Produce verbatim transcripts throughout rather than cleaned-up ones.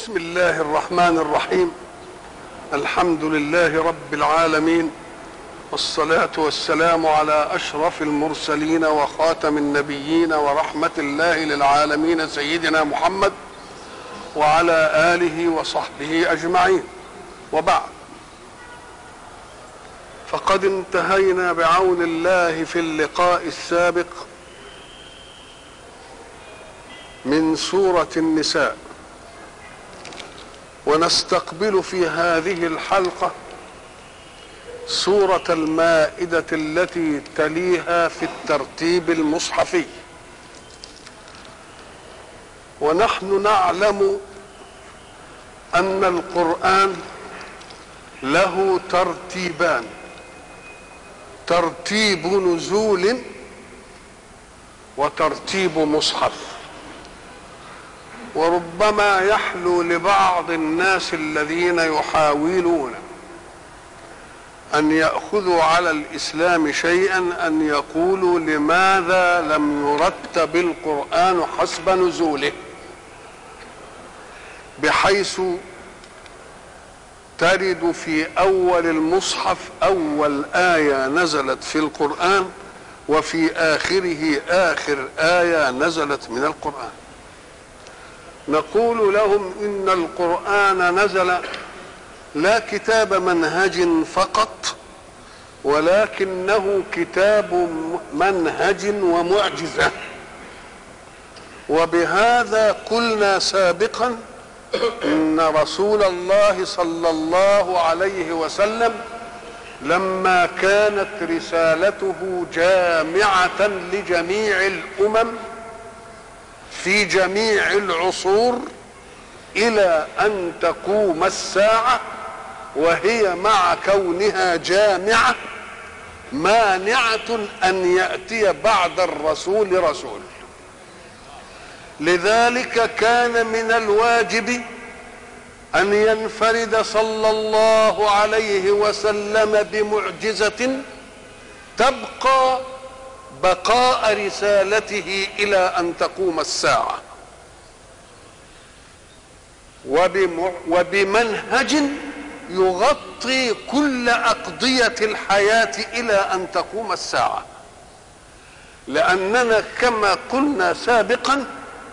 بسم الله الرحمن الرحيم. الحمد لله رب العالمين، والصلاة والسلام على أشرف المرسلين وخاتم النبيين ورحمة الله للعالمين سيدنا محمد وعلى آله وصحبه أجمعين، وبعد، فقد انتهينا بعون الله في اللقاء السابق من سورة النساء، ونستقبل في هذه الحلقة سورة المائدة التي تليها في الترتيب المصحفي. ونحن نعلم أن القرآن له ترتيبان: ترتيب نزول وترتيب مصحف. وربما يحلو لبعض الناس الذين يحاولون أن يأخذوا على الإسلام شيئا أن يقولوا: لماذا لم يرتب القرآن حسب نزوله، بحيث ترد في أول المصحف أول آية نزلت في القرآن، وفي آخره آخر آية نزلت من القرآن. نقول لهم إن القرآن نزل لا كتاب منهج فقط، ولكنه كتاب منهج ومعجزة. وبهذا قلنا سابقا إن رسول الله صلى الله عليه وسلم لما كانت رسالته جامعة لجميع الأمم في جميع العصور إلى أن تقوم الساعة، وهي مع كونها جامعة مانعة أن يأتي بعد الرسول رسول. لذلك كان من الواجب أن ينفرد صلى الله عليه وسلم بمعجزة تبقى بقاء رسالته إلى أن تقوم الساعة، وبمنهج يغطي كل أقضية الحياة إلى أن تقوم الساعة. لأننا كما قلنا سابقا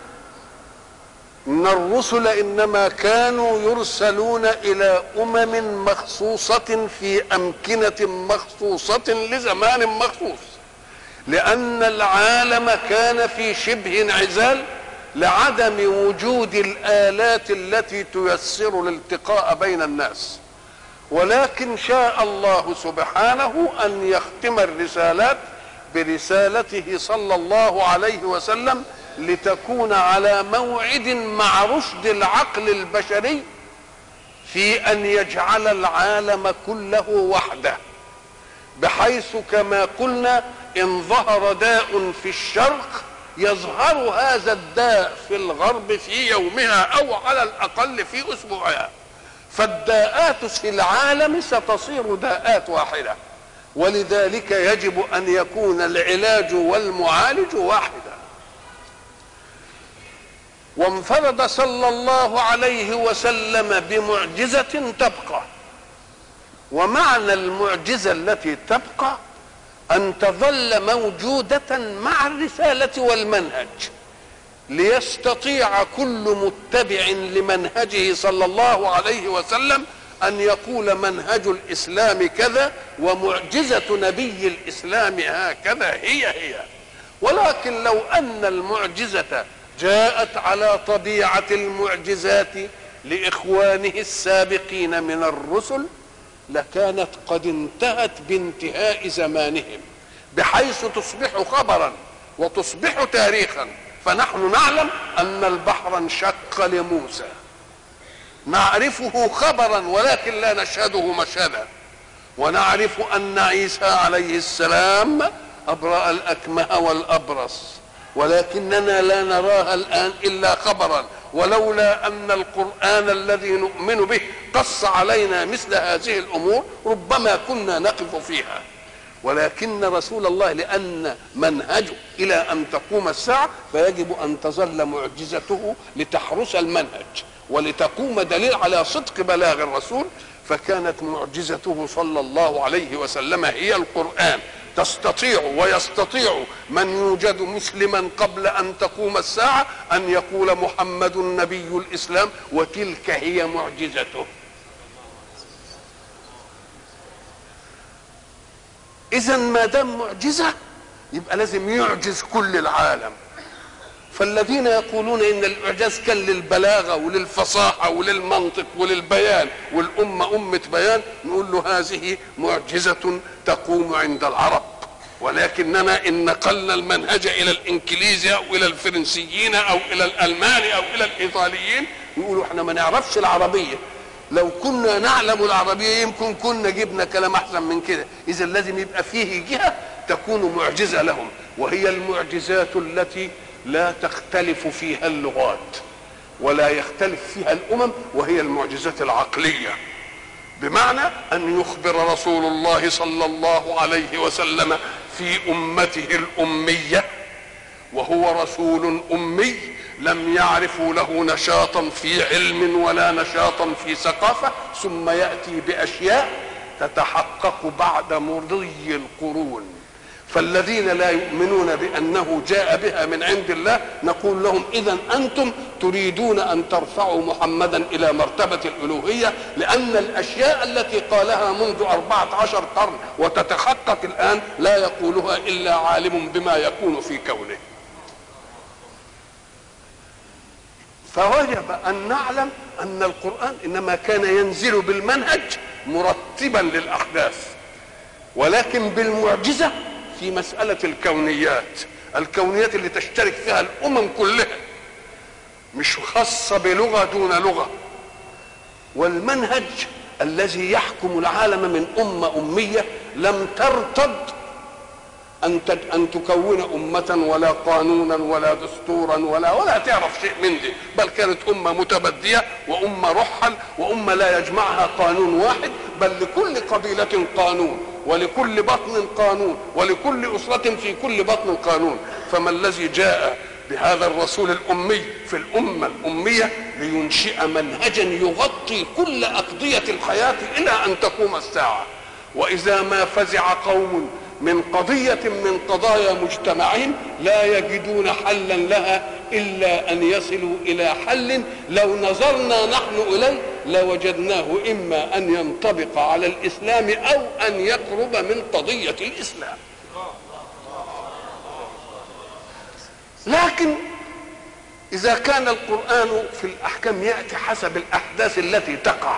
إن الرسل إنما كانوا يرسلون إلى أمم مخصوصة في أمكنة مخصوصة لزمان مخصوص، لأن العالم كان في شبه انعزال لعدم وجود الآلات التي تيسر الالتقاء بين الناس. ولكن شاء الله سبحانه أن يختم الرسالات برسالته صلى الله عليه وسلم لتكون على موعد مع رشد العقل البشري في أن يجعل العالم كله وحده، بحيث كما قلنا إن ظهر داء في الشرق يظهر هذا الداء في الغرب في يومها أو على الأقل في أسبوعها. فالداءات في العالم ستصير داءات واحدة، ولذلك يجب أن يكون العلاج والمعالج واحدا. وانفرد صلى الله عليه وسلم بمعجزة تبقى، ومعنى المعجزة التي تبقى أن تظل موجودة مع الرسالة والمنهج، ليستطيع كل متبع لمنهجه صلى الله عليه وسلم أن يقول منهج الإسلام كذا ومعجزة نبي الإسلام هكذا هي هي. ولكن لو أن المعجزة جاءت على طبيعة المعجزات لإخوانه السابقين من الرسل لكانت قد انتهت بانتهاء زمانهم، بحيث تصبح خبرا وتصبح تاريخا. فنحن نعلم أن البحر انشق لموسى، نعرفه خبرا ولكن لا نشهده مشهدا. ونعرف أن عيسى عليه السلام أبرأ الأكمه والأبرص، ولكننا لا نراها الآن إلا خبرا. ولولا أن القرآن الذي نؤمن به قص علينا مثل هذه الأمور ربما كنا نقف فيها. ولكن رسول الله لأن منهجه إلى أن تقوم الساعة فيجب أن تظل معجزته لتحرس المنهج، ولتقوم دليل على صدق بلاغ الرسول، فكانت معجزته صلى الله عليه وسلم هي القرآن. تستطيع ويستطيع من يوجد مسلما قبل أن تقوم الساعة أن يقول محمد نبي الإسلام، وتلك هي معجزته. إذن ما دام معجزة يبقى لازم يعجز كل العالم. فالذين يقولون إن الإعجاز كان للبلاغة وللفصاحة وللمنطق وللبيان، والأمة أمة بيان، نقول له هذه معجزة تقوم عند العرب، ولكننا إن نقلنا المنهج إلى الإنجليزي أو إلى الفرنسيين أو إلى الألمان أو إلى الإيطاليين، يقولوا إحنا ما نعرفش العربية، لو كنا نعلم العربية يمكن كنا جبنا كلام أحسن من كده. إذا لازم يبقى فيه جهة تكون معجزة لهم، وهي المعجزات التي لا تختلف فيها اللغات ولا يختلف فيها الأمم، وهي المعجزات العقلية. بمعنى أن يخبر رسول الله صلى الله عليه وسلم في أمته الأمية، وهو رسول أمي لم يعرفوا له نشاطا في علم ولا نشاطا في ثقافة، ثم يأتي بأشياء تتحقق بعد مضي القرون. فالذين لا يؤمنون بأنه جاء بها من عند الله نقول لهم إذن أنتم تريدون أن ترفعوا محمدا إلى مرتبة الألوهية، لأن الأشياء التي قالها منذ أربعة عشر قرن وتتحقق الآن لا يقولها إلا عالم بما يكون في كونه. فوجب أن نعلم أن القرآن إنما كان ينزل بالمنهج مرتبا للأحداث، ولكن بالمعجزة في مسألة الكونيات، الكونيات اللي تشترك فيها الأمم كلها، مش خاصة بلغة دون لغة. والمنهج الذي يحكم العالم من أمة أمية لم ترتض أن أن تكون أمة ولا قانونا ولا دستورا ولا ولا تعرف شيء من دي، بل كانت أمة متبدية وأمة رحل وأمة لا يجمعها قانون واحد، بل لكل قبيلة قانون ولكل بطن قانون ولكل أسرة في كل بطن قانون. فما الذي جاء بهذا الرسول الأمي في الأمة الأمية لينشئ منهجا يغطي كل أقضية الحياة إلى أن تقوم الساعة. وإذا ما فزع قوم من قضية من قضايا مجتمعهم لا يجدون حلا لها إلا أن يصلوا إلى حل لو نظرنا نحن إليه لوجدناه إما أن ينطبق على الإسلام أو أن يقرب من قضية الإسلام. لكن إذا كان القرآن في الأحكام يأتي حسب الأحداث التي تقع،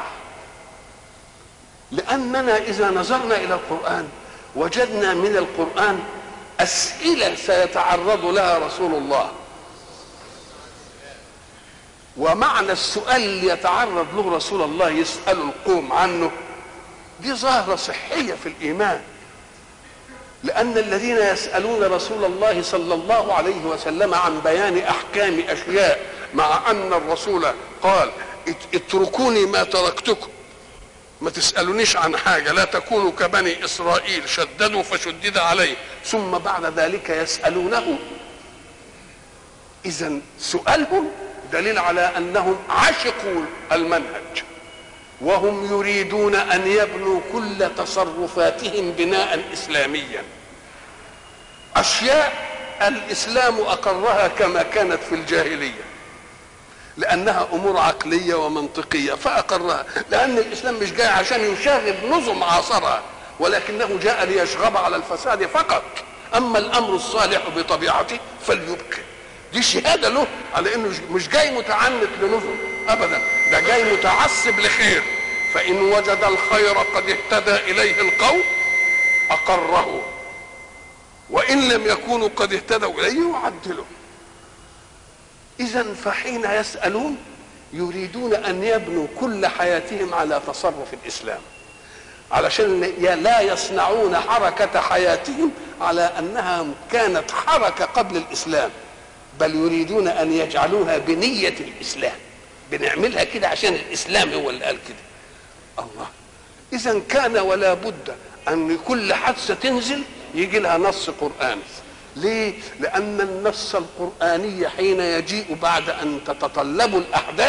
لأننا إذا نظرنا إلى القرآن وجدنا من القرآن أسئلة سيتعرض لها رسول الله، ومعنى السؤال اللي يتعرض له رسول الله يسأل القوم عنه دي ظاهرة صحية في الإيمان، لأن الذين يسألون رسول الله صلى الله عليه وسلم عن بيان أحكام أشياء مع أن الرسول قال اتركوني ما تركتكم، ما تسألونيش عن حاجة، لا تكونوا كبني إسرائيل شددوا فشدد عليه، ثم بعد ذلك يسألونه. إذن سؤالهم دليل على أنهم عشقوا المنهج، وهم يريدون أن يبنوا كل تصرفاتهم بناء إسلاميا. أشياء الإسلام أقرها كما كانت في الجاهلية لأنها أمور عقلية ومنطقية فأقرها، لأن الإسلام مش جاي عشان يشاغب نظم عاصرها، ولكنه جاء ليشغب على الفساد فقط. أما الأمر الصالح بطبيعته فليبقى. دي شهادة له على أنه مش جاي متعنت لنظم أبدا، ده جاي متعصب لخير، فإن وجد الخير قد اهتدى إليه القوم أقره، وإن لم يكونوا قد اهتدوا إليه يعدله. إذن فحين يسألون يريدون أن يبنوا كل حياتهم على تصرف الإسلام، علشان لا يصنعون حركة حياتهم على أنها كانت حركة قبل الإسلام، بل يريدون أن يجعلوها بنية الإسلام، بنعملها كده عشان الإسلام هو اللي قال كده. الله، إذن كان ولا بد أن كل حادثة تنزل يجي لها نص قرآني. ليه؟ لأن النص القرآني حين يجيء بعد أن تتطلب الأحداث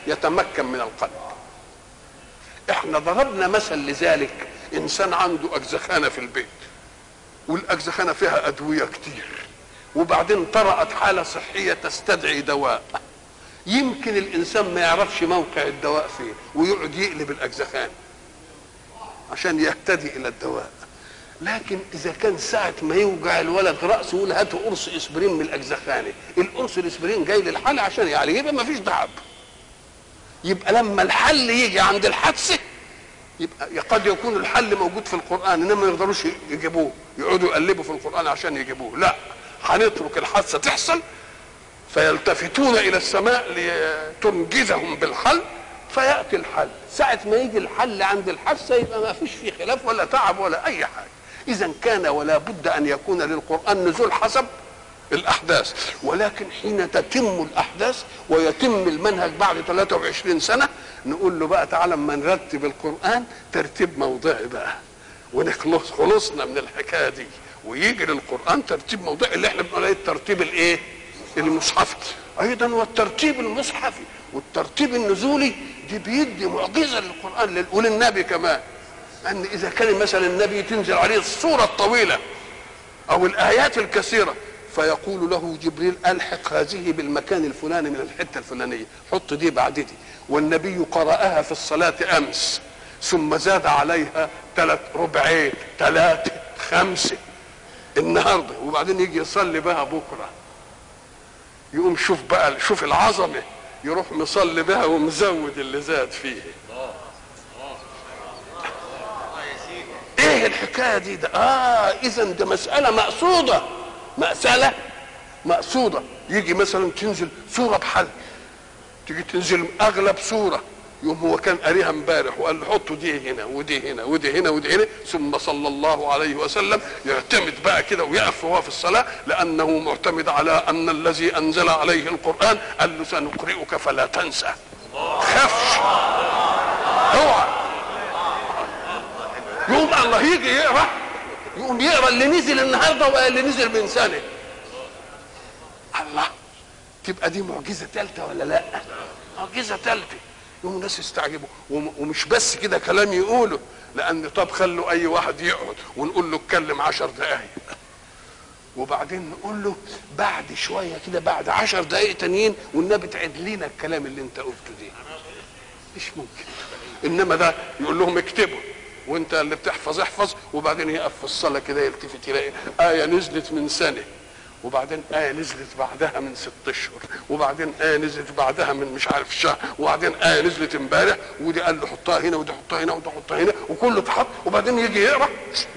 يتمكن من القلب. احنا ضربنا مثل لذلك، انسان عنده اجزخانه في البيت والاجزخانه فيها ادويه كتير، وبعدين طرأت حاله صحيه تستدعي دواء، يمكن الانسان ما يعرفش موقع الدواء فين ويقعد يقلب الاجزخان عشان يهتدي الى الدواء. لكن اذا كان ساعه ما يوجع الولد راسه يقول هاتوا قرص اسبرين من الاجزخانه، القرص الاسبرين جاي للحل عشان يعالج، يبقى ما فيش تعب. يبقى لما الحل يجي عند الحادثه يبقى قد يكون الحل موجود في القران انما ما يقدروش يجيبوه، يقعدوا يقلبوا في القران عشان يجيبوه. لا، هنترك الحادثه تحصل فيلتفتون الى السماء لتنجزهم بالحل، فياتي الحل. ساعه ما يجي الحل عند الحادثه يبقى ما فيش فيه خلاف ولا تعب ولا اي حاجه. اذا كان ولا بد ان يكون للقران نزول حسب الاحداث، ولكن حين تتم الاحداث ويتم المنهج بعد ثلاثة وعشرين سنه نقول له بقى تعالى اما نرتب القران ترتيب موضعي بقى ونخلص خلصنا من الحكايه دي، ويجي للقران ترتيب موضعي اللي احنا بنقول عليه الترتيب الايه؟ المصحفي. ايضا والترتيب المصحفي والترتيب النزولي دي بيدي معجزه للقران وللنبي كمان، ان اذا كان مثلا النبي تنزل عليه السوره الطويله او الايات الكثيره فيقول له جبريل الحق هذه بالمكان الفلاني من الحته الفلانيه، حط دي بعد دي، والنبي قرأها في الصلاه امس ثم زاد عليها ثلاث ربعين ثلاثه خمسه النهارده، وبعدين يجي يصلي بها بكره، يقوم شوف بقى شوف العظمه، يروح مصلي بها ومزود اللي زاد فيه. ايه الحكايه دي ده؟ اه اذا ده مساله مقصوده، مساله مقصوده. يجي مثلا تنزل سوره بحل، تيجي تنزل اغلب سوره، يوم هو كان قاريها امبارح وقال له حطوا دي هنا ودي هنا ودي هنا ودي هنا، ثم صلى الله عليه وسلم يعتمد بقى كده ويقف وهو في الصلاه، لانه معتمد على ان الذي انزل عليه القران قال له سنقرئك فلا تنسى. خافش اوعى. يقوم الله يجي يقرا، يقوم يقرا اللي نزل النهارده واللي نزل من سنه. الله، تبقى دي معجزه ثالثه ولا لا؟ معجزه ثالثه. يقوم الناس يستعجبوا، ومش بس كده كلام يقوله، لان طب خلوا اي واحد يقعد ونقول له اتكلم عشر دقايق، وبعدين نقول له بعد شويه كده بعد عشر دقايق تانيين والنبي تعيد لنا الكلام اللي انت قلته دي. مش ممكن. انما ده يقول لهم اكتبوا وانت اللي بتحفظ احفظ، وبعدين يقف في الصلاه كده يلتفت يلاقي ايه نزلت من سنه، وبعدين آية نزلت بعدها من ست اشهر، وبعدين آية نزلت بعدها من مش عارف شهر، وبعدين آية نزلت امبارح، ودي قال له حطها هنا ودي حطها هنا ودي حطها هنا، وكله اتحط، وبعدين يجي يقرا.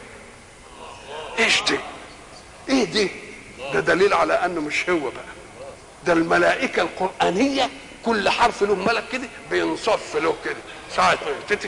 ايش دي؟ ايه دي؟ ده دليل على انه مش هو بقى، ده الملائكة القرآنية كل حرف له ملك كده بينصف له كده ساعة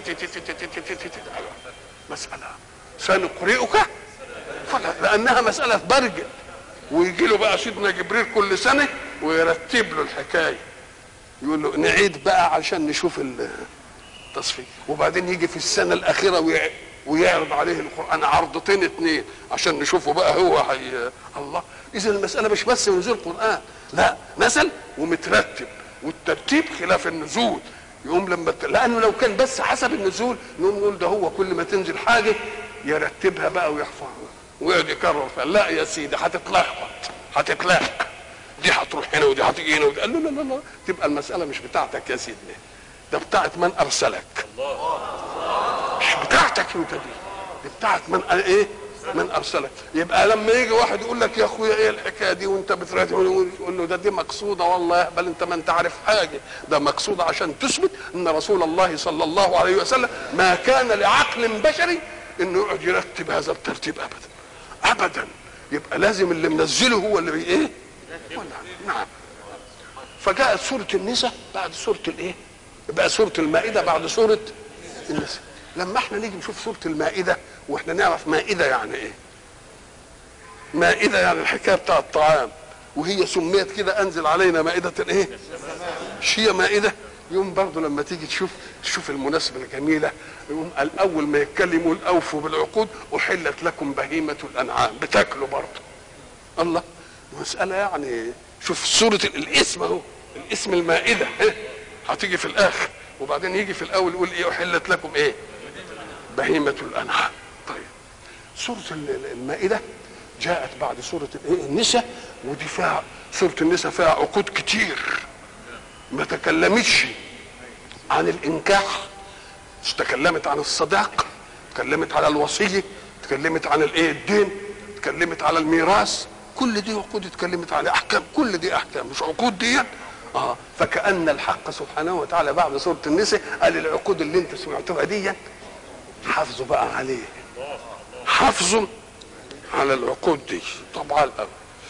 مسألة سنقرئك فلا، لأنها مسألة برجل، ويجي له بقى سيدنا جبريل كل سنه ويرتب له الحكايه، يقول له نعيد بقى عشان نشوف التصفيق، وبعدين يجي في السنه الاخيره ويعرض عليه القران عرضتين اثنين عشان نشوفه بقى هو حي... الله. اذا المساله مش بس نزول القران، لا، نزل ومترتب، والترتيب خلاف النزول. يقوم لما لانه لو كان بس حسب النزول نقوم نقول ده هو كل ما تنزل حاجه يرتبها بقى ويحفظها ويقعد يكرر فيها. لا يا سيدي، هتتلخبط، هتتلاحق، دي هتروح هنا ودي هتيجي هنا ودي. قال له لا لا لا، تبقى المساله مش بتاعتك يا سيدي، ده بتاعت من ارسلك، مش بتاعتك انت، دي دي بتاعت من ايه؟ من ارسلك. يبقى لما يجي واحد يقول لك يا اخويا ايه الحكايه دي وانت بتراتب، يقول له ده دي مقصوده والله يهبل انت ما انت عارف حاجه، ده مقصوده عشان تثبت ان رسول الله صلى الله عليه وسلم ما كان لعقل بشري انه يقعد يرتب هذا الترتيب ابدا ابدا. يبقى لازم اللي منزله هو اللي بي ايه؟ نعم. فجاءت سوره النساء بعد سوره الايه؟ بقى سوره المائده بعد سوره النساء. لما احنا نيجي نشوف سوره المائده واحنا نعرف مائده يعني ايه؟ مائده يعني الحكايه بتاع الطعام، وهي سميت كده انزل علينا مائده ايه؟ مش هي مائده؟ يوم برضه لما تيجي تشوف تشوف المناسبه الجميله، يقوم الاول ما يتكلموا الاوفوا بالعقود احلت لكم بهيمه الانعام، بتاكلوا برضه. الله، مساله يعني. شوف سوره الاسم اهو، الاسم المائده، هتيجي في الاخر، وبعدين يجي في الاول يقول ايه؟ احلت لكم ايه؟ بهيمة الانعام. طيب سورة المائدة جاءت بعد سورة النساء، ودي فيها سورة النساء فيها عقود كتير، ما تكلمتش عن الانكاح، تكلمت عن الصداق، تكلمت على الوصية، تكلمت عن الايه؟ الدين، تكلمت على الميراث، كل دي عقود اتكلمت على احكام، كل دي احكام مش عقود دي. اه فكأن الحق سبحانه وتعالى بعد سورة النساء قال العقود اللي انت سمعتوها دي حافظوا بقى عليه، حافظوا على العقود دي طبعا الأول.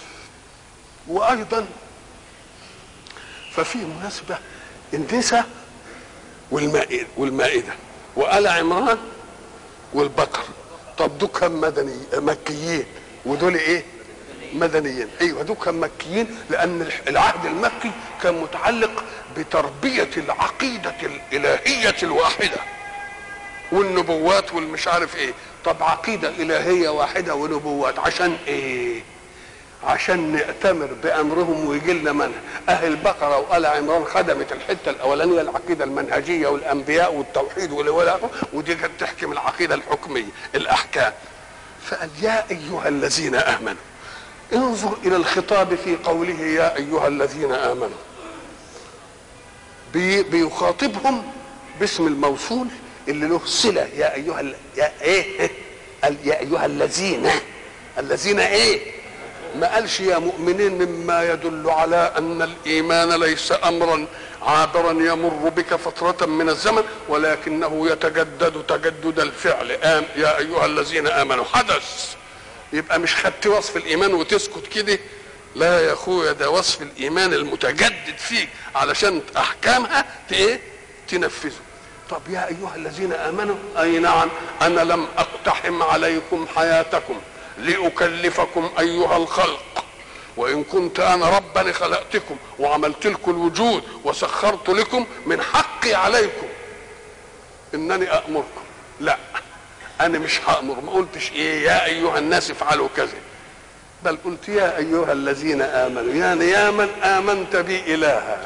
وايضا ففي مناسبة النساء والمائدة والمائدة وآل عمران والبقر. طب دول كم مدني مكيين ودول ايه؟ مدنيين. ايوه دول كم مكيين لان العهد المكي كان متعلق بتربية العقيدة الالهية الواحدة والنبوات والمش عارف ايه. طب عقيدة الهية واحدة ونبوات عشان ايه؟ عشان نأتمر بأمرهم ويجي لنا منهج. أهل البقرة وآل عمران خدمت الحتة الأولانية العقيدة المنهجية والأنبياء والتوحيد والولاء، ودي كانت تحكم العقيدة الحكمية الأحكام. فقال يا أيها الذين آمنوا، انظر إلى الخطاب في قوله يا أيها الذين آمنوا، بي بيخاطبهم باسم الموصول اللي له صلة. يا أيها ال... يا إيه يا أيها الذين، الذين إيه؟ ما قالش يا مؤمنين، مما يدل على ان الايمان ليس امرا عابرا يمر بك فترة من الزمن، ولكنه يتجدد تجدد الفعل. آم يا ايها الذين امنوا حدث، يبقى مش خدت وصف الايمان وتسكت كده، لا يا اخويا، ده وصف الايمان المتجدد فيك علشان احكامها ايه؟ تنفذه. طب يا ايها الذين امنوا، اي نعم انا لم اقتحم عليكم حياتكم لأكلفكم أيها الخلق، وإن كنت أنا ربا خلقتكم وعملت لكم الوجود وسخرت لكم، من حقي عليكم إنني أأمركم. لا، أنا مش هأمر. ما قلتش إيه يا أيها الناس افعلوا كذا، بل قلت يا أيها الذين آمنوا، يعني يا من آمنت بي إلها،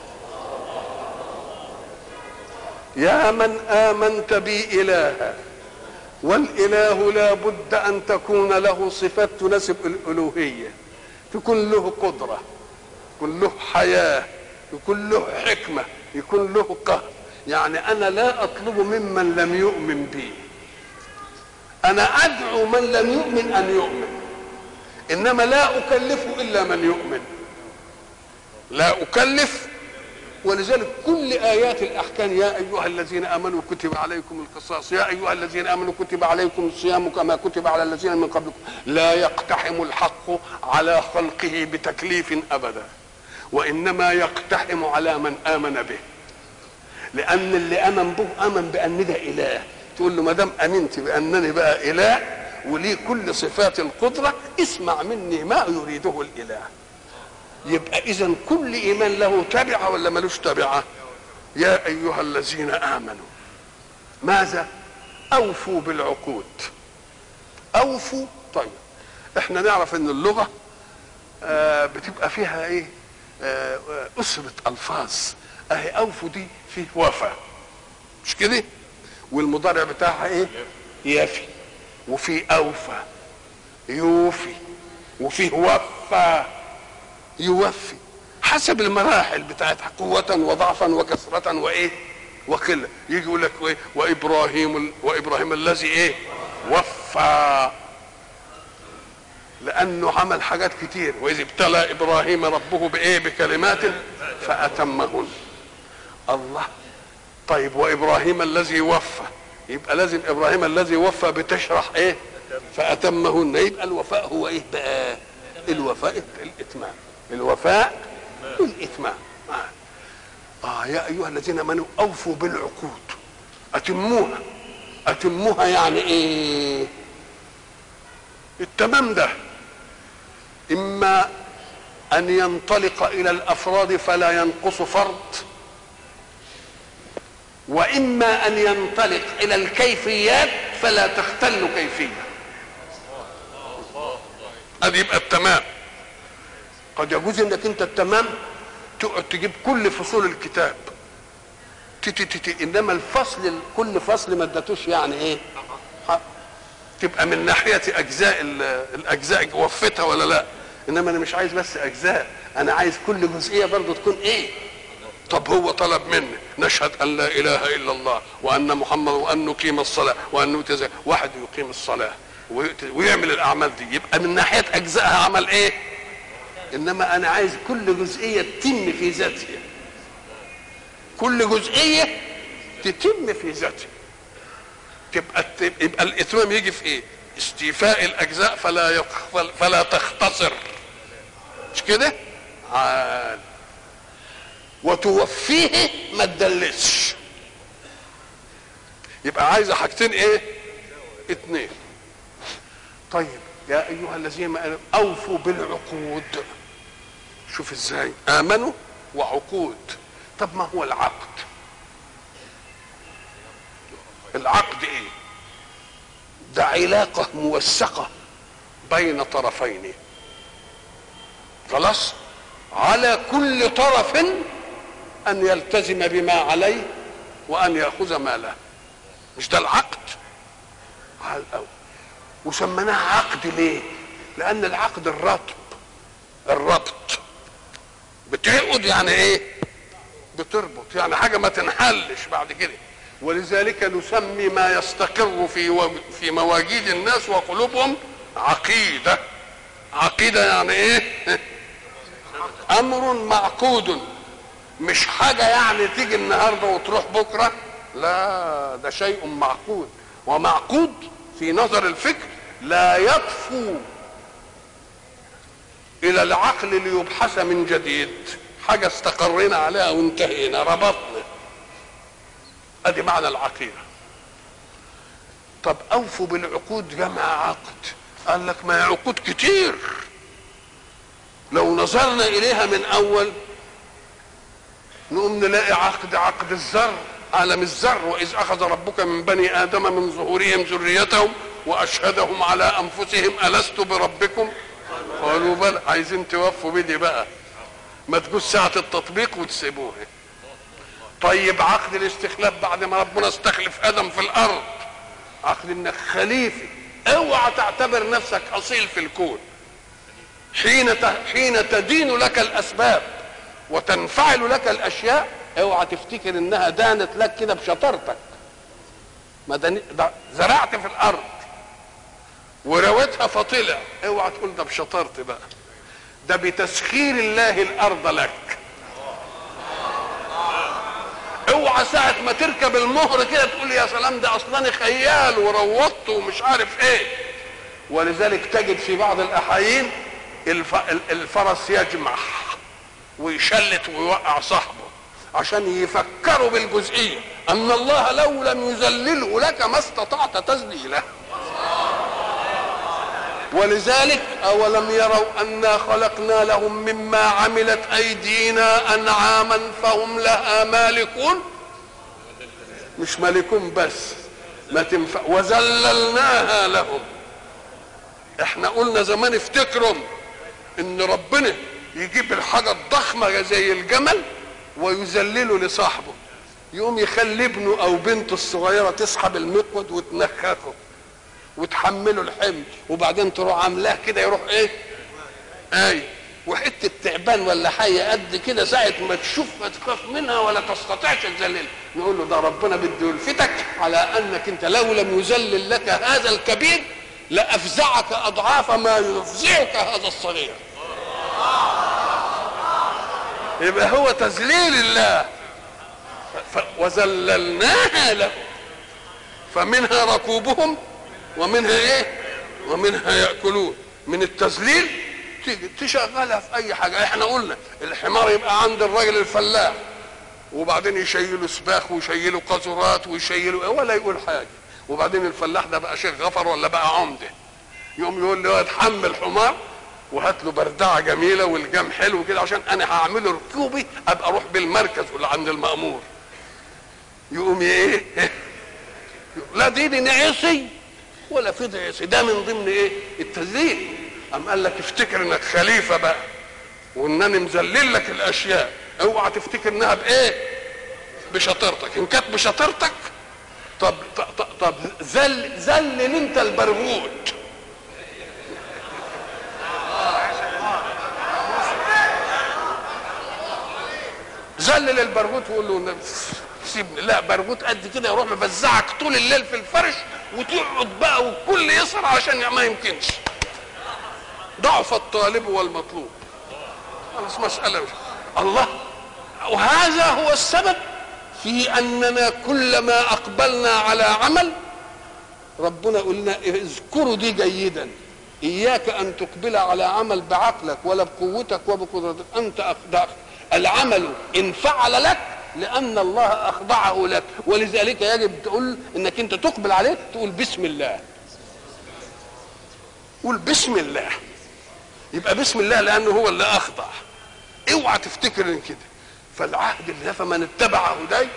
يا من آمنت بي إلها. والاله لا بد ان تكون له صفات تناسب الالوهيه، تكون له قدره، يكون له حياه، يكون له حكمه، يكون له قهر. يعني انا لا اطلب ممن لم يؤمن بي، انا ادعو من لم يؤمن ان يؤمن، انما لا اكلف الا من يؤمن، لا اكلف. ولذلك كل ايات الاحكام يا ايها الذين امنوا كتب عليكم القصاص، يا ايها الذين امنوا كتب عليكم الصيام كما كتب على الذين من قبلكم، لا يقتحم الحق على خلقه بتكليف ابدا، وانما يقتحم على من امن به. لان اللي امن به امن بان ده اله، تقول له ما دام امنت بانني بقى اله ولي كل صفات القدره، اسمع مني ما يريده الاله. يبقى اذا كل ايمان له تبعه ولا ملوش تبعه؟ يا ايها الذين امنوا ماذا؟ اوفوا بالعقود. اوفوا. طيب احنا نعرف ان اللغه آه بتبقى فيها ايه؟ آه اسره الفاظ. اهي اوفوا دي فيه وفى، مش كده؟ والمضارع بتاعها ايه؟ يفي. وفي اوفى يوفي، وفيه وفى يوفي، حسب المراحل بتاعتها، قوة وضعفا وكثرة وايه؟ وقلة. يجي يقول لك ايه؟ وابراهيم وابراهيم الذي ايه؟ وفى، لانه عمل حاجات كتير. واذ ابتلى ابراهيم ربه بايه؟ بكلمات فاتمهن. الله. طيب وابراهيم الذي وفى، يبقى لازم ابراهيم الذي وفى بتشرح ايه؟ فاتمهن. يبقى الوفاء هو ايه بقى؟ الوفاء الاتمام، الوفاء والاتمام. آه. اه يا ايها الذين امنوا اوفوا بالعقود، اتموها. اتموها يعني ايه؟ التمام ده اما ان ينطلق الى الافراد فلا ينقص فرد، واما ان ينطلق الى الكيفيات فلا تختل كيفيه. ادي يبقى التمام. قد يجوز انك انت التمام تقعد تجيب كل فصول الكتاب تي تي تي تي. انما الفصل كل فصل ما ادتوش يعني ايه حق. تبقى من ناحيه اجزاء الاجزاء وفتها ولا لا. انما انا مش عايز بس اجزاء، انا عايز كل جزئيه برضه تكون ايه. طب هو طلب مني نشهد ان لا اله الا الله وان محمد وان نقيم الصلاه وان نؤتي واحد يقيم الصلاه ويعمل الاعمال دي، يبقى من ناحيه اجزائها عمل ايه. انما انا عايز كل جزئيه تتم في ذاتها، كل جزئيه تتم في ذاتها. تبقى يبقى الاتمام يجي في ايه؟ استيفاء الاجزاء فلا يخفل فلا تختصر، مش كده؟ عال. وتوفيه ما تدلسش. يبقى عايزه حاجتين ايه؟ اتنين. طيب يا ايها الذين امنوا اوفوا بالعقود. شوف ازاي امنوا وعقود. طب ما هو العقد؟ العقد ايه؟ ده علاقه موثقه بين طرفين، خلاص؟ على كل طرف ان يلتزم بما عليه وان ياخذ ما له. مش ده العقد؟ على الاول. وسميناه عقد ليه؟ لان العقد الربط، الربط بتعقد يعني ايه؟ بتربط، يعني حاجه ما تنحلش بعد كده. ولذلك نسمي ما يستقر في في مواجيد الناس وقلوبهم عقيده. عقيده يعني ايه؟ امر معقود، مش حاجه يعني تيجي النهارده وتروح بكره، لا ده شيء معقود. ومعقود في نظر الفكر لا يطفو الى العقل ليبحث من جديد، حاجه استقرينا عليها وانتهينا ربطنا. ادي معنى العقيده. طب اوفوا بالعقود جمع عقد، قال لك ما عقود كتير لو نظرنا اليها من اول نقوم نلاقي عقد عقد الذر، عالم الذر. واذ اخذ ربك من بني ادم من ظهورهم ذريتهم واشهدهم على انفسهم الست بربكم قالوا بل. عايزين توفوا بدي بقى، ما تجوز ساعه التطبيق وتسيبوها. طيب عقد الاستخلاف بعد ما ربنا استخلف ادم في الارض، عقد انك خليفه. اوعى تعتبر نفسك اصيل في الكون. حين حين تدين لك الاسباب وتنفعل لك الاشياء، اوعى تفتكر انها دانت لك كده بشطارتك. ما دن... زرعت في الارض ورويتها فطلع، اوعى تقول ده بشطارتي بقى، ده بتسخير الله الارض لك. اوعى ساعة ما تركب المهر كده تقول يا سلام ده اصلاني خيال وروضته ومش عارف ايه. ولذلك تجد في بعض الاحايين الف... الفرس يجمح ويشلت ويوقع صاحبه عشان يفكروا بالجزئية ان الله لو لم يذلله لك ما استطعت تذليله. ولذلك اولم يروا انا خلقنا لهم مما عملت ايدينا انعاما فهم لها مالكون. مش مالكون بس، ما تنفع. وذللناها لهم. احنا قلنا زمان افتكروا ان ربنا يجيب الحاجه الضخمه زي الجمل ويذلله لصاحبه، يقوم يخلي ابنه او بنته الصغيره تسحب المقود وتنخخه وتحمله الحمل، وبعدين تروح عاملاه كده يروح ايه؟ اي وحته تعبان ولا حيه قد كده ساعه ما تشوفها تخاف منها ولا تستطيعش تذللها. نقول له ده ربنا بده يلفتك على انك انت لو لم يذلل لك هذا الكبير لافزعك اضعاف ما يفزعك هذا الصغير. يبقى هو تذليل الله. وذللناها له فمنها ركوبهم ومنها ايه؟ ومنها ياكلون. من التذليل تيجي تشغلها في اي حاجه. احنا قلنا الحمار يبقى عند الراجل الفلاح وبعدين يشيلوا سباخ ويشيلوا قذرات ويشيلوا ولا يقول حاجه، وبعدين الفلاح ده بقى شيخ غفر ولا بقى عمده، يقوم يقول له اتحمل حمار وهات له بردعه جميله والجام حلو كده عشان انا هعمله ركوبي ابقى اروح بالمركز ولا عند المأمور. يقوم ايه؟ لا دي دي نعيسي ولا في دعيسي، ده من ضمن ايه؟ التذليل. ام قال لك افتكر انك خليفه بقى وانني مذلل لك الاشياء، اوعى تفتكر انها بايه؟ بشطارتك. ان كانت بشطارتك طب طب, طب زل زلل انت البرغوث. زلل البرغوث وقول له سيبني. لا، برغوث قد كده يروح مفزعك طول الليل في الفرش وتقعد بقى والكل يسهر عشان ما يمكنش. ضعف الطالب والمطلوب. خلاص مسألة الله. وهذا هو السبب في أننا كلما أقبلنا على عمل ربنا قلنا اذكروا دي جيدا، إياك أن تقبل على عمل بعقلك ولا بقوتك وبقدرتك. أنت أخضعك العمل إن فعل لك لأن الله أخضعه لك، ولذلك يجب تقول إنك أنت تقبل عليه تقول بسم الله. قول بسم الله، يبقى بسم الله لأنه هو اللي أخضع. اوعى تفتكر ان كده. فالعهد اللي فمن اتبع هداي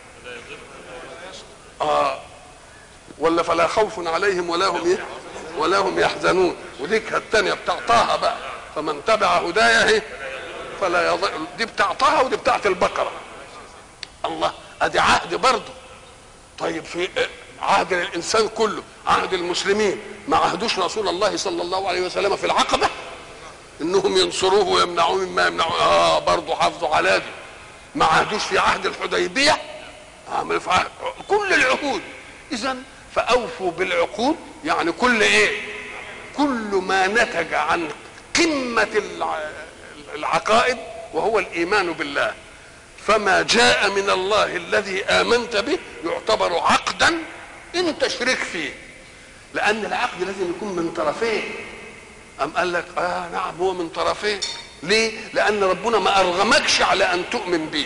اه ولا فلا خوف عليهم ولا هم ولا هم يحزنون. وديك الثانيه بتاع طه بقى، فمن تبع هدايا اهي فلا يضل. دي بتاع طه ودي بتاعت البقره. الله، ادي عهد برضه. طيب في عهد الانسان كله، عهد المسلمين ما عهدوش رسول الله صلى الله عليه وسلم في العقبه انهم ينصروه ويمنعوه مما يمنعوه. اه برضه حافظوا على دي. ما عهدوش في عهد الحديبيه، عملوا في عهد كل العهود. اذا فاوفوا بالعقود، يعني كل ايه؟ كل ما نتج عن قمه العقائد وهو الايمان بالله. فما جاء من الله الذي امنت به يعتبر عقدا انت شريك فيه، لان العقد لازم يكون من طرفين. أم قال لك اه نعم هو من طرفين. ليه؟ لأن ربنا ما أرغمكش على أن تؤمن به.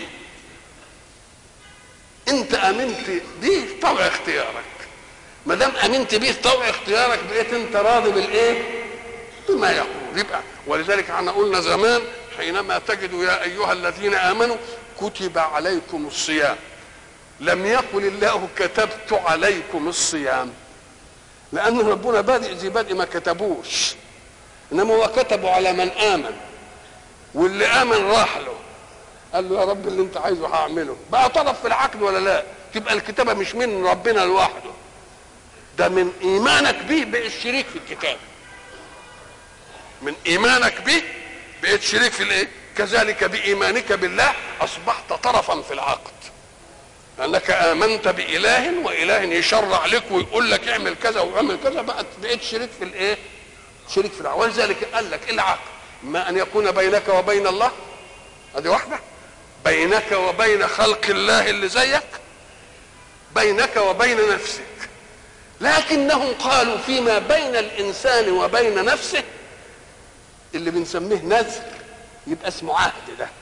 أنت آمنت به طوع اختيارك. ما دام آمنت به طوع اختيارك بقيت أنت راضي بالإيه؟ بما يقول. يبقى ولذلك احنا قلنا زمان حينما تجد يا أيها الذين آمنوا كتب عليكم الصيام، لم يقل الله كتبت عليكم الصيام، لأن ربنا بادئ ذي بدء ما كتبوش، انما هو كتبوا على من امن، واللي امن راح له قال له يا رب اللي انت عايزه هعمله. بقى طرف في العقد ولا لا؟ تبقى الكتابه مش من ربنا لوحده، ده من ايمانك به بقيت شريك في الكتاب. من ايمانك به بقيت شريك في الايه؟ كذلك بايمانك بالله اصبحت طرفا في العقد، لانك امنت باله واله يشرع لك ويقول لك اعمل كذا واعمل كذا، بقى بقيت شريك في الايه؟ شريك في العقد. ولذلك قال لك العقد ما ان يكون بينك وبين الله، هذه واحده، بينك وبين خلق الله اللي زيك، بينك وبين نفسك. لكنهم قالوا فيما بين الانسان وبين نفسه اللي بنسميه نذر، يبقى اسمه عهد ده،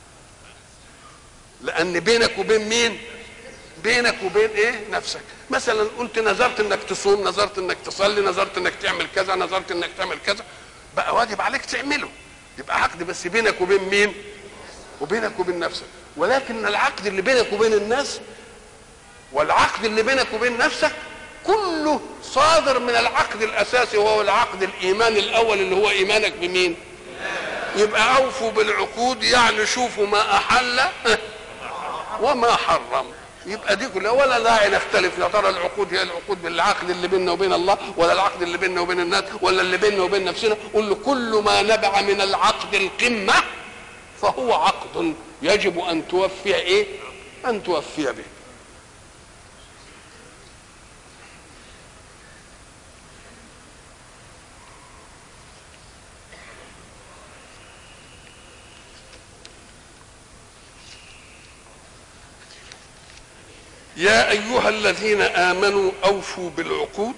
لان بينك وبين مين؟ بينك وبين ايه؟ نفسك. مثلا قلت نذرت انك تصوم، نذرت انك تصلي، نذرت انك تعمل كذا، نذرت انك تعمل كذا، بقى واجب عليك تعمله، يبقى عقد بس بينك وبين مين؟ وبينك وبين نفسك. ولكن العقد اللي بينك وبين الناس والعقد اللي بينك وبين نفسك كله صادر من العقد الاساسي وهو العقد الايمان الاول اللي هو ايمانك بمين؟ يبقى اوفوا بالعقود، يعني شوفوا ما احل وما حرم. يبقى دي كلها ولا داعي نختلف يا ترى العقود هي العقود بالعقد اللي بيننا وبين الله ولا العقد اللي بيننا وبين الناس ولا اللي بيننا وبين نفسنا. قل له كل ما نبع من العقد القمه فهو عقد يجب ان توفي ايه؟ ان توفي به. يا ايها الذين امنوا اوفوا بالعقود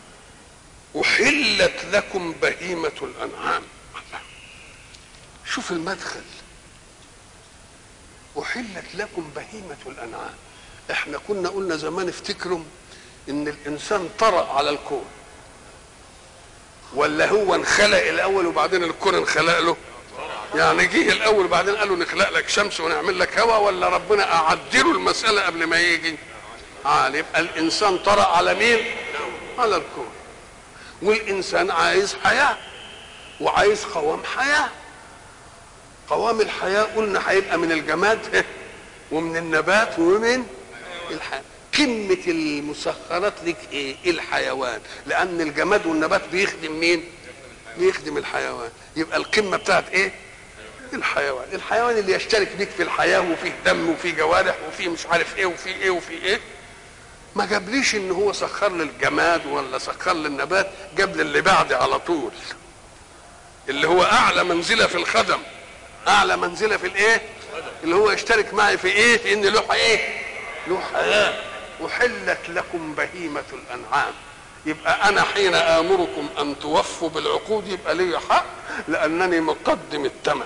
احلت لكم بهيمه الانعام. شوف المدخل، احلت لكم بهيمه الانعام. احنا كنا قلنا زمان افتكروا ان الانسان طرأ على الكون، ولا هو انخلق الاول وبعدين الكون انخلق له؟ يعني جه الاول وبعدين قالوا نخلق لك شمس ونعمل لك هواء، ولا ربنا اعدله المساله قبل ما يجي؟ آه يبقى الانسان طرأ على مين؟ على الكون. والانسان عايز حياه وعايز قوام حياه. قوام الحياه قلنا هيبقى من الجماد ومن النبات ومن الحيوان. كلمة المسخرات لك ايه؟ الحيوان، لأن الجماد والنبات بيخدم مين؟ بيخدم الحيوان. يبقى القمة بتاعت ايه؟ الحيوان. الحيوان اللي يشترك بيك في الحياة وفيه دم وفيه جوارح وفيه مش عارف ايه وفيه ايه وفيه ايه. ما جابليش ان هو سخر للجماد ولا سخر للنبات، جاب لي اللي بعد على طول، اللي هو اعلى منزلة في الخدم، اعلى منزلة في الايه؟ اللي هو يشترك معي في ايه؟ في ان له ايه؟ له حياة. أحلت لكم بهيمة الأنعام. يبقى أنا حين آمركم أن توفوا بالعقود يبقى لي حق، لأنني مقدم الثمن.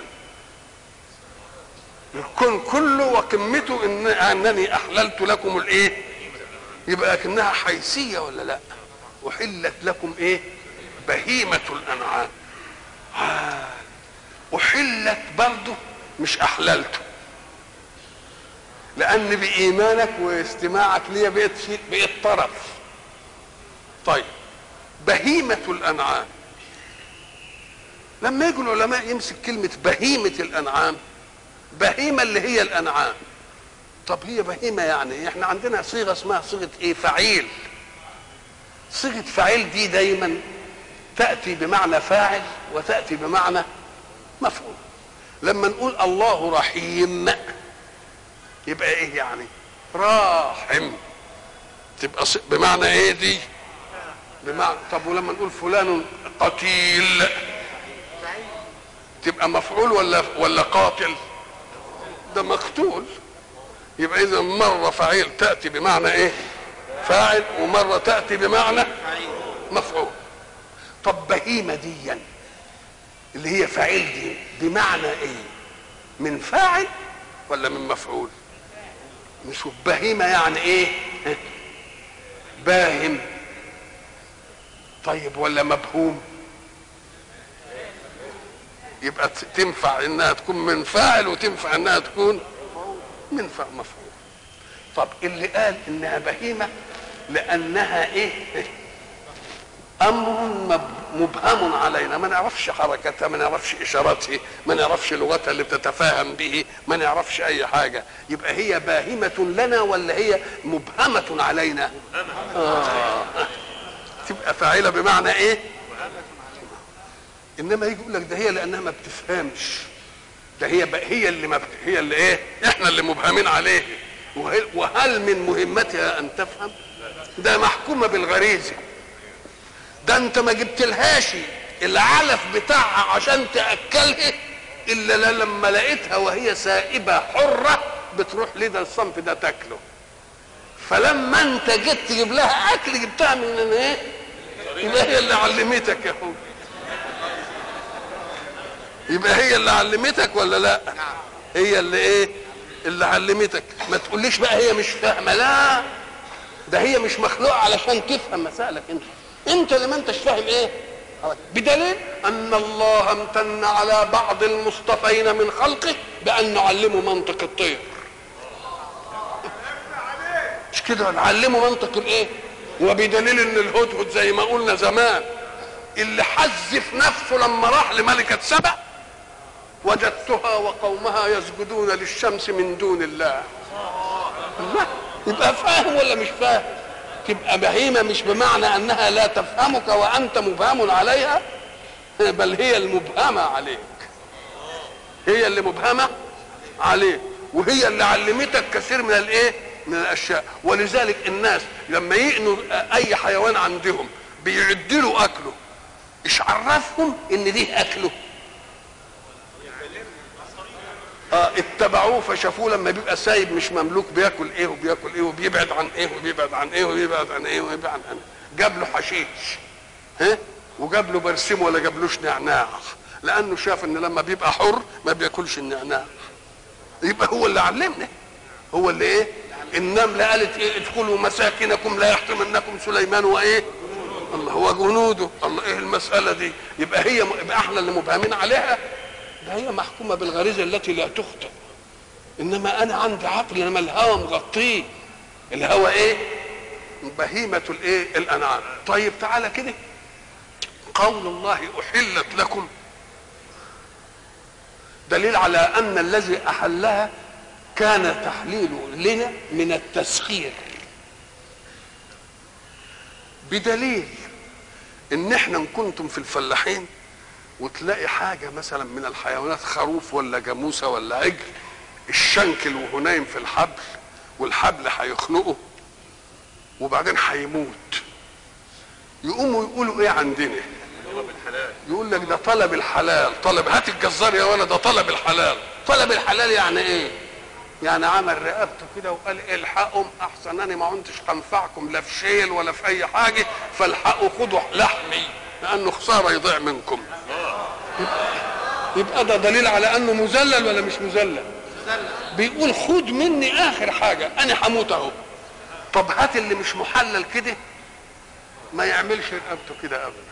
الكون كله وقمته إن أنني أحللت لكم الإيه؟ يبقى لكنها حيثية ولا لا؟ أحلت لكم إيه؟ بهيمة الأنعام. آه. أحلت برضه مش أحللته، لأن بإيمانك واستماعك ليا بقيت بقيت طرف. طيب بهيمة الأنعام، لما يجوا العلماء يمسك كلمة بهيمة الأنعام، بهيمة اللي هي الأنعام. طب هي بهيمة يعني احنا عندنا صيغة اسمها صيغة ايه؟ فعيل. صيغة فعيل دي دايما تأتي بمعنى فاعل وتأتي بمعنى مفعول. لما نقول الله رحيم يبقى ايه يعني؟ راحم. تبقى بمعنى ايه دي؟ بمعنى. طب ولما نقول فلان قتيل تبقى مفعول ولا ولا قاتل؟ ده مقتول. يبقى اذا مره فعيل تاتي بمعنى ايه؟ فاعل، ومره تاتي بمعنى مفعول. طب بهيمه دي اللي هي فاعل دي بمعنى ايه؟ من فاعل ولا من مفعول؟ نشوف بهيمه يعني ايه؟ باهم. طيب ولا مبهوم؟ يبقى تنفع انها تكون من فاعل وتنفع انها تكون من فاعل مفعول. طب اللي قال انها بهيمه لانها ايه؟ امر مبهم علينا، ما نعرفش حركتها، ما نعرفش اشاراتها، ما نعرفش لغتها اللي بتتفاهم به، ما نعرفش اي حاجه. يبقى هي باهمه لنا ولا هي مبهمه علينا؟ آه. تبقى فاعله بمعنى ايه؟ انما يجي يقول لك ده هي لانها ما بتفهمش، ده هي هي اللي ما بت... هي اللي ايه؟ احنا اللي مبهمين عليه. وهل, وهل من مهمتها ان تفهم؟ ده محكومه بالغريزه. ده انت ما جبتلهاش العلف بتاعها عشان تاكلها الا لما لقيتها وهي سائبه حره بتروح لده الصنف ده تاكله. فلما انت جيت تجيب لها اكل جبتها من ايه؟ يبقى هي اللي علمتك يا اخويا. يبقى هي اللي علمتك ولا لا؟ هي اللي ايه؟ اللي علمتك. ما تقوليش بقى هي مش فاهمه، لا، ده هي مش مخلوقه علشان تفهم مسائلك انت. انت اللي ما انتش فاهم ايه؟ بدليل ان الله امتن على بعض المصطفين من خلقه بان نعلمه منطق الطير. مش كده؟ نعلمه منطق الايه؟ وبدليل ان الهدهد زي ما قلنا زمان اللي حذف نفسه لما راح لملكة سبأ وجدتها وقومها يسجدون للشمس من دون الله. الله يبقى فاهم ولا مش فاهم؟ تبقى بهيمة مش بمعنى انها لا تفهمك وانت مبهم عليها، بل هي المبهمة عليك، هي اللي مبهمة عليك، وهي اللي علمتك كثير من الايه؟ من الاشياء. ولذلك الناس لما يقنوا اي حيوان عندهم بيعدلوا اكله، ايش عرفهم ان دي اكله؟ اه اتبعوه فشافوه لما بيبقى سايب مش مملوك بياكل ايه وبياكل ايه وبيبعد عن ايه وبيبعد عن ايه وبيبعد عن ايه وبيبعد عن ايه. جاب له حشيش ها وجاب له برسيم ولا جابلوش نعناع، لانه شاف ان لما بيبقى حر ما بياكلش النعناع. يبقى هو اللي علمنا، هو اللي ايه؟ النمله قالت ايه؟ ادخلوا مساكنكم لا يحطمنكم سليمان وايه؟ الله هو جنوده. الله ايه المساله دي؟ يبقى هي يبقى احنا اللي مبهمين عليها؟ ده هي محكومه بالغريزه التي لا تخطئ. انما انا عندي عقل، انما الهوى مغطيه. الهوى ايه؟ بهيمه الايه؟ الانعام. طيب تعالى كده، قول الله احلت لكم دليل على ان الذي احلها كان تحليله لنا من التسخير، بدليل ان احنا ان كنتم في الفلاحين وتلاقي حاجه مثلا من الحيوانات، خروف ولا جاموسه ولا عجل، الشنكل وهو نايم في الحبل والحبل هيخنقه وبعدين هيموت، يقوموا يقولوا ايه عندنا؟ يقول لك ده طلب الحلال. طلب، هات الجزار يا ولد، ده طلب الحلال. طلب الحلال يعني ايه؟ يعني عمل رقبته كده وقال الحقهم احسن، انا ما كنتش هنفعكم لا في شيل ولا في اي حاجه، فالحقوا خدوا لحمي لانه خساره يضيع منكم. يبقى, يبقى ده دليل على انه مذلل ولا مش مذلل؟ بيقول خد مني اخر حاجه، انا هموت اهو. طب هات اللي مش محلل كده ما يعملش رقبته كده ابدا.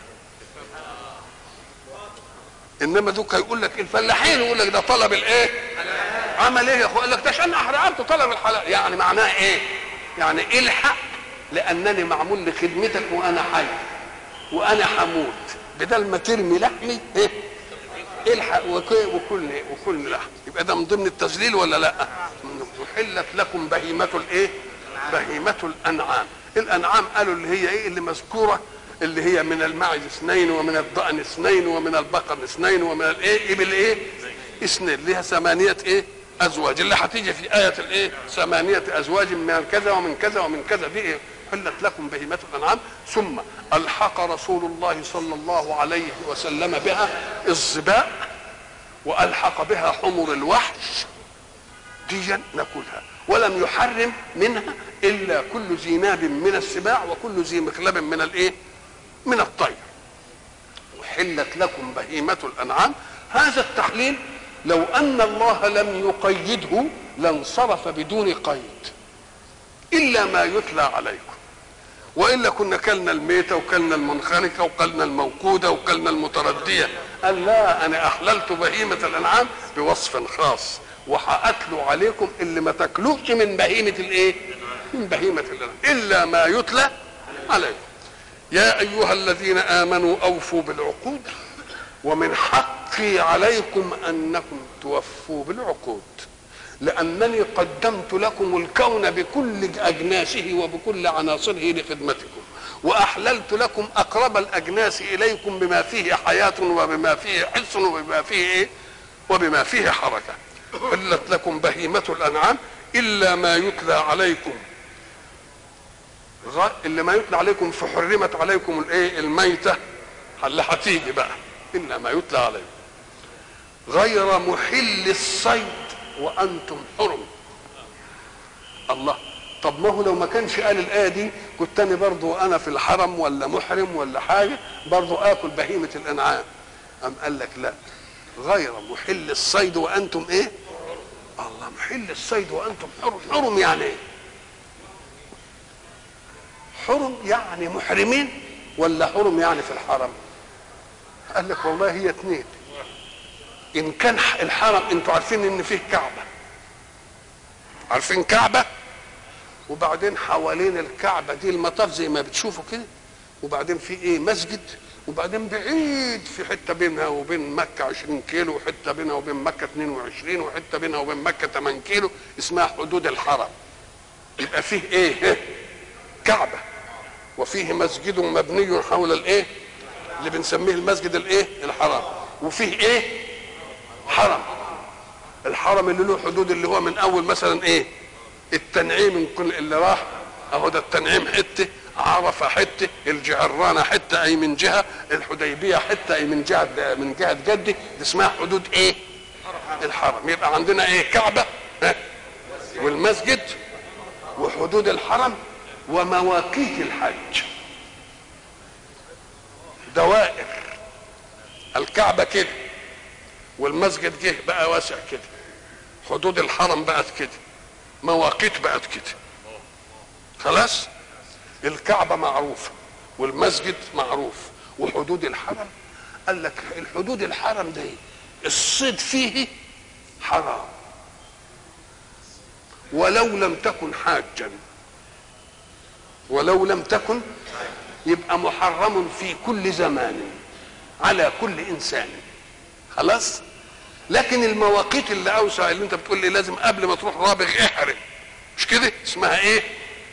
انما دوك هيقول لك الفلاحين يقول لك ده طلب الايه؟ عمل ايه يا اخو؟ قال لك ده عشان رقبته طلب الحلال. يعني معناه ايه؟ يعني الحق لانني معمول لخدمتك وانا حي وانا هموت، بدل ما ترمي لحمي ايه؟ الحق وكل وكل لحم. يبقى ده من ضمن التذليل ولا لا؟ وحلت لكم بهيمه الايه؟ بهيمه الانعام. الانعام قالوا اللي هي ايه؟ اللي مذكوره، اللي هي من المعز اثنين ومن الضأن اثنين ومن البقر اثنين ومن الايه؟ ابل ايه؟ اثنين، اللي هي ثمانيه ايه؟ ازواج، اللي هتيجي في ايه الايه؟ ثمانيه ازواج من كذا ومن كذا ومن كذا. دي ايه؟ حلت لكم بهيمه الانعام. ثم الحق رسول الله صلى الله عليه وسلم بها الظباء، والحق بها حمر الوحش، دي ناكلها، ولم يحرم منها الا كل ذي ناب من السباع وكل ذي مخلب من الايه؟ من الطير. وحلت لكم بهيمه الانعام. هذا التحليل لو ان الله لم يقيده لانصرف بدون قيد الا ما يتلى عليكم، والا كنا كلنا الميته وكلنا المنخنقه وكلنا الموقوده وكلنا المترديه. قال لا، انا احللت بهيمه الانعام بوصف خاص، وهاتلو عليكم اللي ما تاكلوش من بهيمه الايه؟ من بهيمه الانعام الا ما يتلى عليكم. يا ايها الذين امنوا اوفوا بالعقود، ومن حقي عليكم انكم توفوا بالعقود، لانني قدمت لكم الكون بكل اجناسه وبكل عناصره لخدمتكم، واحللت لكم اقرب الاجناس اليكم بما فيه حياه وبما فيه حس وبما فيه ايه؟ وبما فيه حركه. حلت لكم بهيمه الانعام الا ما يتلى عليكم. اللي ما يتلى عليكم فحرمت عليكم الايه؟ الميته اللي هتيجي بقى، الا ما يتلى عليكم غير محل الصيد وانتم حرم. الله، طب ما هو لو ما كانش قال الايه دي كنت انا برضو انا في الحرم ولا محرم ولا حاجه برضو اكل بهيمه الانعام. ام قال لك لا، غير محل الصيد وانتم ايه؟ الله، محل الصيد وانتم حرم. حرم يعني ايه؟ حرم يعني محرمين ولا حرم يعني في الحرم؟ قال لك والله هي اتنين. ان كان الحرم، انتوا عارفين ان فيه كعبه، عارفين كعبه، وبعدين حوالين الكعبه دي المطاف زي ما بتشوفوا كده، وبعدين في ايه؟ مسجد، وبعدين بعيد في حته بينها وبين مكه عشرين كيلو، وحته بينها وبين مكه اثنين وعشرين، وحته بينها وبين مكه ثمانية كيلو، اسمها حدود الحرم. يبقى فيه ايه؟ كعبه، وفيه مسجد مبني حول الايه؟ اللي بنسميه المسجد الايه؟ الحرام. وفيه ايه؟ حرم. الحرم اللي له حدود، اللي هو من اول مثلا ايه؟ التنعيم، من كل اللي راح اهو ده التنعيم حته، عرفه حته، الجعرانه حته اي من جهه، الحديبيه حته اي من جهه من جهه جده، دي اسمها حدود ايه؟ الحرم. يبقى عندنا ايه؟ كعبه والمسجد وحدود الحرم ومواقيت الحج، دوائر. الكعبه كده، والمسجد جه بقى واسع كده، حدود الحرم بقت كده، مواقيت بقت كده. خلاص، الكعبه معروفه والمسجد معروف وحدود الحرم. قال لك الحدود الحرم ده الصيد فيه حرام ولو لم تكن حاجا، ولو لم تكن، يبقى محرم في كل زمان على كل انسان. خلاص، لكن المواقيت اللي اوسع اللي انت بتقول لي لازم قبل ما تروح رابغ احرم، مش كده؟ اسمها ايه؟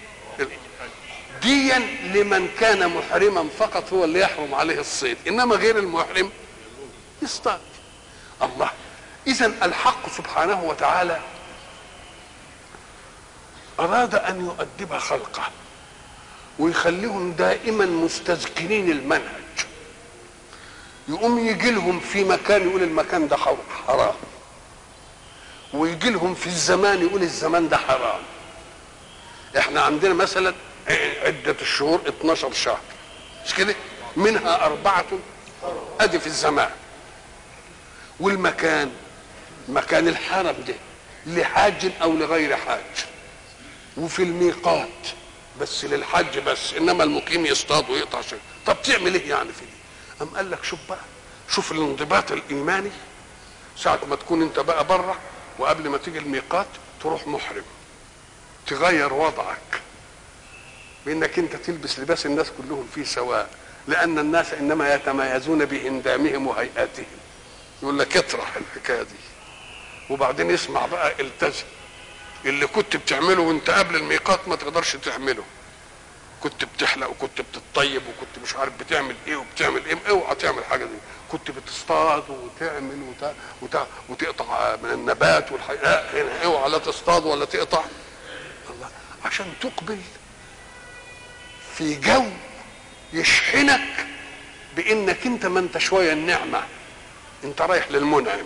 ديا لمن كان محرما فقط هو اللي يحرم عليه الصيد، انما غير المحرم يصطاد. الله، اذا الحق سبحانه وتعالى اراد ان يؤدب خلقه ويخليهم دائما مستذكرين المنهج. يقوم يجي لهم في مكان يقول المكان ده حرام، ويجي لهم في الزمان يقول الزمان ده حرام. احنا عندنا مثلا عدة الشهور اتناشر شهر، مش كده؟ منها أربعة ادي في الزمان. والمكان مكان الحرم ده لحاج او لغير حاج، وفي الميقات بس للحج بس، انما المقيم يصطاد ويقطع شيء. طب تعمل ايه يعني في دي؟ قام قال لك شوف بقى، شوف الانضباط الايماني. ساعة ما تكون انت بقى بره وقبل ما تيجي الميقات تروح محرم، تغير وضعك بانك انت تلبس لباس الناس كلهم فيه سواء، لان الناس انما يتميزون بهندامهم وهيئاتهم. يقول لك اطرح الحكايه دي، وبعدين يسمع بقى التزم. اللي كنت بتعمله وانت قبل الميقات ما تقدرش تعمله، كنت بتحلق وكنت بتطيب وكنت مش عارف بتعمل ايه وبتعمل ايه، اوعى تعمل حاجه دي. كنت بتصطاد وتعمل وت... وت... وتقطع من النبات والحياه، هنا اوعى لا تصطاد ولا تقطع. الله، عشان تقبل في جو يشحنك بانك انت ما انت شويه النعمه، انت رايح للمنعم.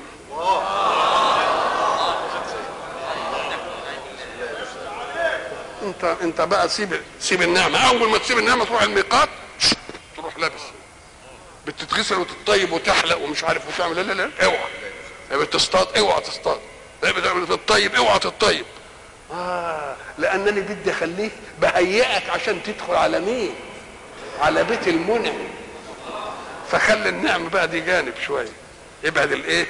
انت انت بقى سيب سيب النعمه. اول ما تسيب النعمه تروح الميقات تروح لابس بتتغسل وتطيب وتحلق ومش عارف وتعمل. لا لا لا اوعى. بتصطاد اوعى تصطاد، بتطيب اوعى تطيب. اه لانني بدي اخليك بهيئك عشان تدخل على مين؟ على بيت المنعم. فخلي النعم بقى دي جانب شويه، ابعد الايه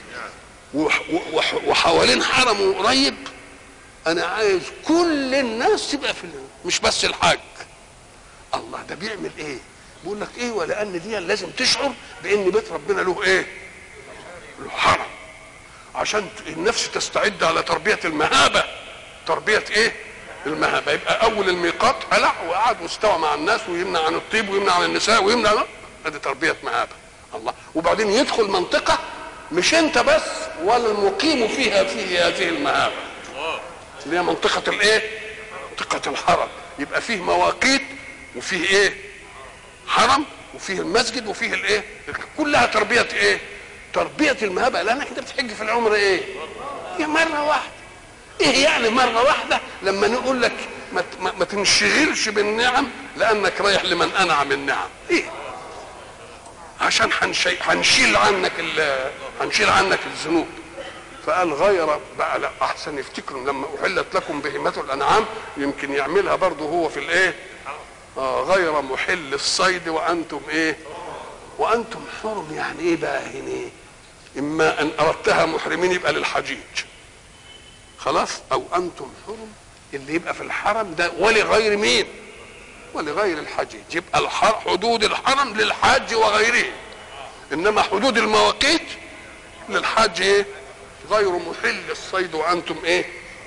وحوالين حرمه قريب. انا عايز كل الناس تبقى في الهنا. مش بس الحاج. الله، ده بيعمل ايه؟ بيقول لك ايه؟ ولان دي لازم تشعر بان بيت ربنا له ايه؟ له حرم، عشان النفس تستعد على تربيه المهابه. تربيه ايه؟ المهابه. يبقى اول الميقات قلع وقعد واستوى مع الناس ويمنع عن الطيب ويمنع عن النساء ويمنع عن... ادي تربيه مهابه. الله، وبعدين يدخل منطقه مش انت بس ولا المقيم فيها في هذه المهابه، اللي هي منطقه الايه؟ منطقه الحرم. يبقى فيه مواقيت وفيه ايه؟ حرم، وفيه المسجد وفيه الايه؟ كلها تربيه ايه؟ تربيه المهابه. لانك انت بتحج في العمر ايه؟ هي مره واحده. ايه يعني مره واحده؟ لما نقول لك ما, ما, ما تنشغلش بالنعم لانك رايح لمن انعم النعم. ايه؟ عشان هنشي... هنشيل عنك ال... هنشيل عنك الذنوب. فقال غير بقى. لا احسن يفتكروا لما احلت لكم بهيمه الانعام، يمكن يعملها برضه هو في الايه؟ آه غير محل الصيد وانتم ايه؟ وانتم حرم. يعني ايه بقى هنا؟ اما ان اردتها محرمين يبقى للحجيج خلاص، او انتم حرم اللي يبقى في الحرم ده ولغير مين؟ ولغير الحجيج. يبقى الحر... حدود الحرم للحاج وغيره، انما حدود المواقيت للحاج ايه؟ غير محل الصيد وانتم ايه؟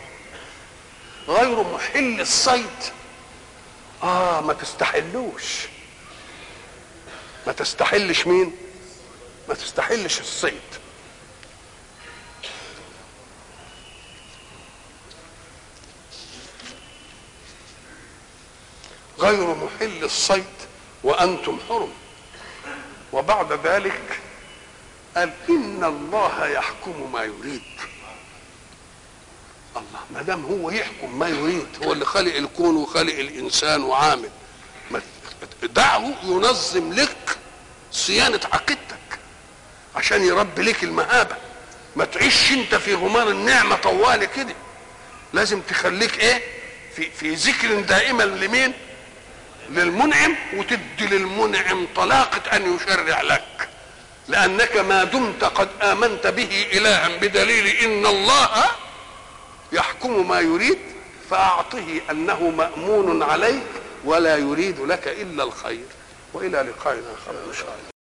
غير محل الصيد. اه ما تستحلوش. ما تستحلش مين؟ ما تستحلش الصيد. غير محل الصيد وانتم حرم. وبعد ذلك قال ان الله يحكم ما يريد. الله، ما دام هو يحكم ما يريد، هو اللي خلق الكون وخلق الانسان وعامل، دعه ينظم لك صيانه عقيدتك عشان يربي لك المهابه. ما تعيش انت في غمار النعمه طوال كده. لازم تخليك ايه؟ في في ذكر دائما لمين؟ للمنعم، وتدي للمنعم طلاقه ان يشرع لك، لانك ما دمت قد امنت به الها بدليل ان الله يحكم ما يريد، فاعطه انه مامون عليك ولا يريد لك الا الخير. والى لقائنا اخر ان شاء الله.